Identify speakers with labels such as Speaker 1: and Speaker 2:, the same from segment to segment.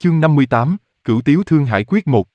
Speaker 1: Chương 58, Cửu Tiếu Thương Hải Quyết 1.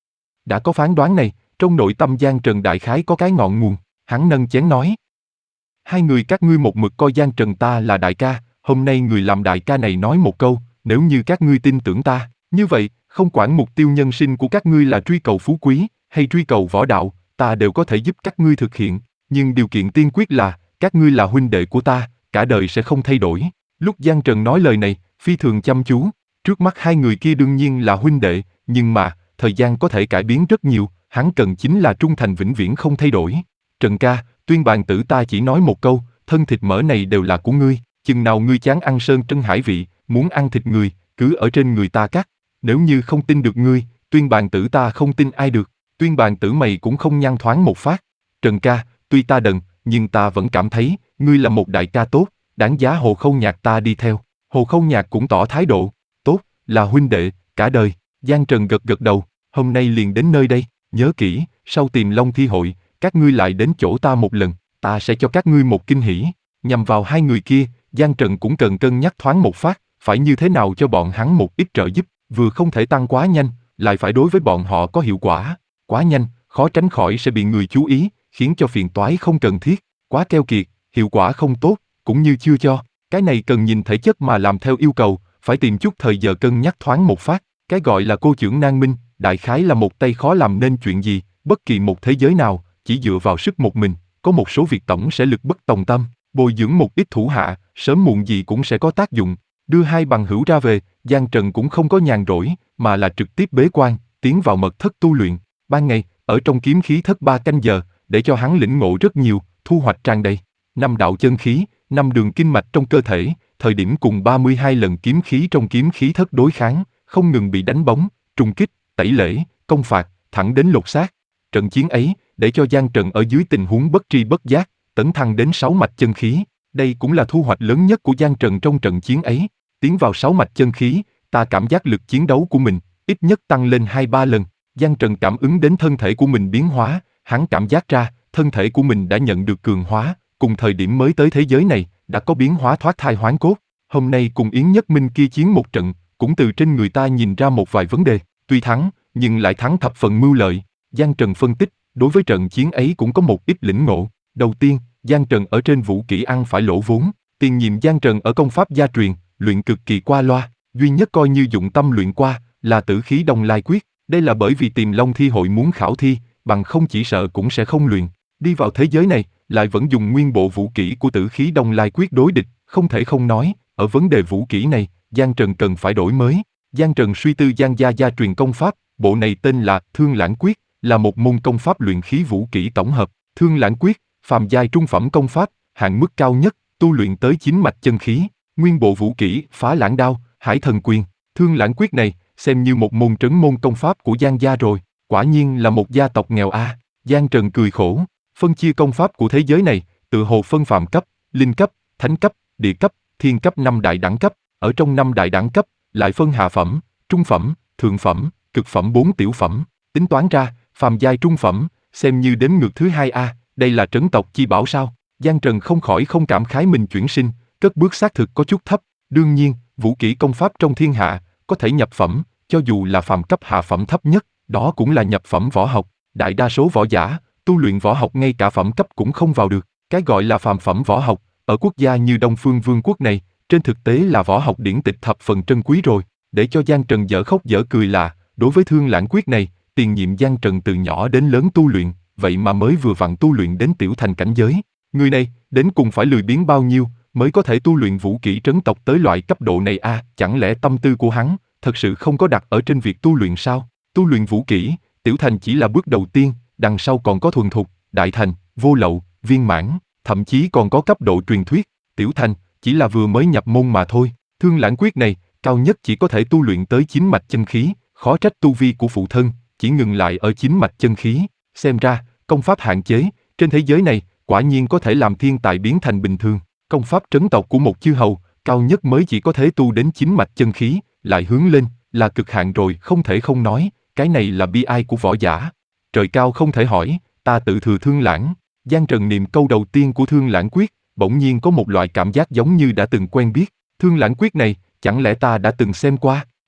Speaker 1: Đã có phán đoán này, trong nội tâm Giang Trần đại khái có cái ngọn nguồn, hắn nâng chén nói. Hai người các ngươi một mực coi Giang Trần ta là đại ca, hôm nay người làm đại ca này nói một câu, nếu như các ngươi tin tưởng ta, như vậy, không quản mục tiêu nhân sinh của các ngươi là truy cầu phú quý, hay truy cầu võ đạo, ta đều có thể giúp các ngươi thực hiện, nhưng điều kiện tiên quyết là, các ngươi là huynh đệ của ta, cả đời sẽ không thay đổi. Lúc Giang Trần nói lời này, phi thường chăm chú, trước mắt hai người kia đương nhiên là huynh đệ, nhưng mà, thời gian có thể cải biến rất nhiều, hắn cần chính là trung thành vĩnh viễn không thay đổi. Trần ca, Tuyên bàn tử ta chỉ nói một câu, thân thịt mỡ này đều là của ngươi, chừng nào ngươi chán ăn sơn trân hải vị, muốn ăn thịt người, cứ ở trên người ta cắt. Nếu như không tin được ngươi, Tuyên bàn tử ta không tin ai được. Tuyên bàn tử mày cũng không nhăn thoáng một phát. Trần ca, tuy ta đần, nhưng ta vẫn cảm thấy, ngươi là một đại ca tốt, đáng giá Hồ Khâu Nhạc ta đi theo. Hồ Khâu Nhạc cũng tỏ thái độ, tốt, là huynh đệ, cả đời. Giang Trần gật gật đầu, hôm nay liền đến nơi đây, nhớ kỹ, sau Tiềm Long thi hội, các ngươi lại đến chỗ ta một lần, ta sẽ cho các ngươi một kinh hỉ. Nhằm vào hai người kia, Giang Trần cũng cần cân nhắc thoáng một phát, phải như thế nào cho bọn hắn một ít trợ giúp, vừa không thể tăng quá nhanh, lại phải đối với bọn họ có hiệu quả. Quá nhanh, khó tránh khỏi sẽ bị người chú ý, khiến cho phiền toái không cần thiết. Quá keo kiệt, hiệu quả không tốt, cũng như chưa cho. Cái này cần nhìn thể chất mà làm theo yêu cầu, phải tìm chút thời giờ cân nhắc thoáng một phát. Cái gọi là cô chưởng nan minh, đại khái là một tay khó làm nên chuyện gì, bất kỳ một thế giới nào, chỉ dựa vào sức một mình, có một số việc tổng sẽ lực bất tòng tâm, bồi dưỡng một ít thủ hạ, sớm muộn gì cũng sẽ có tác dụng. Đưa hai bằng hữu ra về, Giang Trần cũng không có nhàn rỗi, mà là trực tiếp bế quan, tiến vào mật thất tu luyện. Ban ngày, ở trong kiếm khí thất 3 canh giờ, để cho hắn lĩnh ngộ rất nhiều, thu hoạch tràn đầy. 5 đạo chân khí, 5 đường kinh mạch trong cơ thể, thời điểm cùng 32 lần kiếm khí trong kiếm khí thất đối kháng, không ngừng bị đánh bóng, trùng kích, tẩy lễ, công phạt, thẳng đến lột xác. Trận chiến ấy, để cho Giang Trần ở dưới tình huống bất tri bất giác, tấn thăng đến 6 mạch chân khí. Đây cũng là thu hoạch lớn nhất của Giang Trần trong trận chiến ấy. Tiến vào 6 mạch chân khí, ta cảm giác lực chiến đấu của mình, ít nhất tăng lên 2-3 lần. Giang Trần cảm ứng đến thân thể của mình biến hóa, hắn cảm giác ra, thân thể của mình đã nhận được cường hóa, cùng thời điểm mới tới thế giới này, đã có biến hóa thoát thai hoán cốt. Hôm nay cùng Yến Nhất Minh kia chiến một trận, cũng từ trên người ta nhìn ra một vài vấn đề. Tuy thắng, nhưng lại thắng thập phần mưu lợi. Giang Trần phân tích, đối với trận chiến ấy cũng có một ít lĩnh ngộ. Đầu tiên, Giang Trần ở trên vũ kỹ ăn phải lỗ vốn. Tiền nhiệm Giang Trần ở công pháp gia truyền, luyện cực kỳ qua loa, duy nhất coi như dụng tâm luyện qua, là Tử Khí Đông Lai Quyết. Đây là bởi vì Tiềm Long thi hội muốn khảo thi, bằng không chỉ sợ cũng sẽ không luyện. Đi vào thế giới này, lại vẫn dùng nguyên bộ vũ kỹ của Tử Khí Đông Lai Quyết đối địch, không thể không nói, ở vấn đề vũ kỹ này, Giang Trần cần phải đổi mới. Giang Trần suy tư Giang gia gia truyền công pháp, bộ này tên là Thương Lãng Quyết, là một môn công pháp luyện khí vũ kỹ tổng hợp. Thương Lãng Quyết, phàm giai trung phẩm công pháp, hạn mức cao nhất, tu luyện tới 9 mạch chân khí. Nguyên bộ vũ kỹ, Phá Lãng Đao, Hải Thần Quyền. Thương Lãng Quyết này, xem như một môn trấn môn công pháp của Giang gia rồi. Quả nhiên là một gia tộc nghèo a. Giang Trần cười khổ, phân chia công pháp của thế giới này, tự hồ phân phàm cấp, linh cấp, thánh cấp, địa cấp, thiên cấp 5 đại đẳng cấp. Ở trong 5 đại đẳng cấp, lại phân hạ phẩm, trung phẩm, thượng phẩm, cực phẩm 4 tiểu phẩm. Tính toán ra, phàm giai trung phẩm, xem như đếm ngược thứ 2A, đây là trấn tộc chi bảo sao? Giang Trần không khỏi không cảm khái mình chuyển sinh, cất bước xác thực có chút thấp. Đương nhiên, vũ kỹ công pháp trong thiên hạ, có thể nhập phẩm, cho dù là phàm cấp hạ phẩm thấp nhất, đó cũng là nhập phẩm võ học. Đại đa số võ giả, tu luyện võ học ngay cả phẩm cấp cũng không vào được. Cái gọi là phàm phẩm võ học, ở quốc gia như Đông Phương Vương quốc này, trên thực tế là võ học điển tịch thập phần trân quý rồi. Để cho Giang Trần dở khóc dở cười là, đối với Thương Lãng Quyết này, tiền nhiệm Giang Trần từ nhỏ đến lớn tu luyện, vậy mà mới vừa vặn tu luyện đến tiểu thành cảnh giới. Người này, đến cùng phải lười biếng bao nhiêu, mới có thể tu luyện vũ kỹ trấn tộc tới loại cấp độ này a? Chẳng lẽ tâm tư của hắn, thật sự không có đặt ở trên việc tu luyện sao? Tu luyện vũ kỹ, tiểu thành chỉ là bước đầu tiên, đằng sau còn có thuần thục, đại thành, vô lậu, viên mãn, thậm chí còn có cấp độ truyền thuyết. Tiểu thành, chỉ là vừa mới nhập môn mà thôi. Thương Lãng Quyết này, cao nhất chỉ có thể tu luyện tới 9 mạch chân khí, khó trách tu vi của phụ thân, chỉ ngừng lại ở 9 mạch chân khí. Xem ra, công pháp hạn chế, trên thế giới này, quả nhiên có thể làm thiên tài biến thành bình thường. Công pháp trấn tộc của một chư hầu, cao nhất mới chỉ có thể tu đến 9 mạch chân khí, lại hướng lên, là cực hạn rồi, không thể không nói, cái này là bi ai của võ giả. Trời cao không thể hỏi, ta tự thừa Thương Lãng. Giang Trần niệm câu đầu tiên của Thương Lãng Quyết, bỗng nhiên có một loại cảm giác giống như đã từng quen biết. Thương Lãng Quyết này, chẳng lẽ ta đã từng xem qua?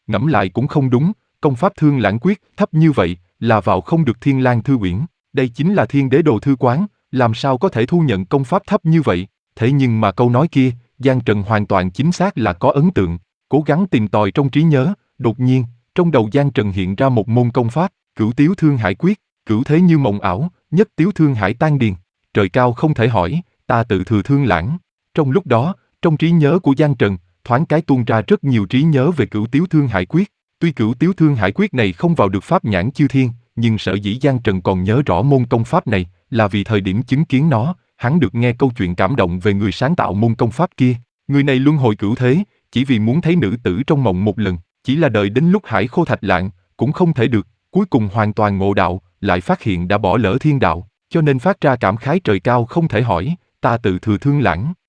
Speaker 1: Ngẫm lại cũng không đúng, công pháp Thương Lãng Quyết thấp như vậy, là vào không được Thiên Lang Thư Uyển. Đây chính là Thiên Đế Đồ Thư Quán, làm sao có thể thu nhận công pháp thấp như vậy? Thế nhưng mà câu nói kia, Giang Trần hoàn toàn chính xác là có ấn tượng. Cố gắng tìm tòi trong trí nhớ, đột nhiên, trong đầu Giang Trần hiện ra một môn công pháp, Cửu Tiếu Thương Hải Quyết, cửu thế như mộng ảo, nhất tiếu thương hải tan điền. Trời cao không thể hỏi, ta tự thừa thương lãng. Trong lúc đó, trong trí nhớ của Giang Trần, thoáng cái tuôn ra rất nhiều trí nhớ về Cửu Tiếu Thương Hải Quyết. Tuy Cửu Tiếu Thương Hải Quyết này không vào được pháp nhãn chư thiên, nhưng sở dĩ Giang Trần còn nhớ rõ môn công pháp này, là vì thời điểm chứng kiến nó, hắn được nghe câu chuyện cảm động về người sáng tạo môn công pháp kia. Người này luân hồi cửu thế, chỉ vì muốn thấy nữ tử trong mộng một lần, chỉ là đợi đến lúc hải khô thạch lạng, cũng không thể được, cuối cùng hoàn toàn ngộ đạo, lại phát hiện đã bỏ lỡ thiên đạo, cho nên phát ra cảm khái trời cao không thể hỏi, ta tự thừa thương lãng.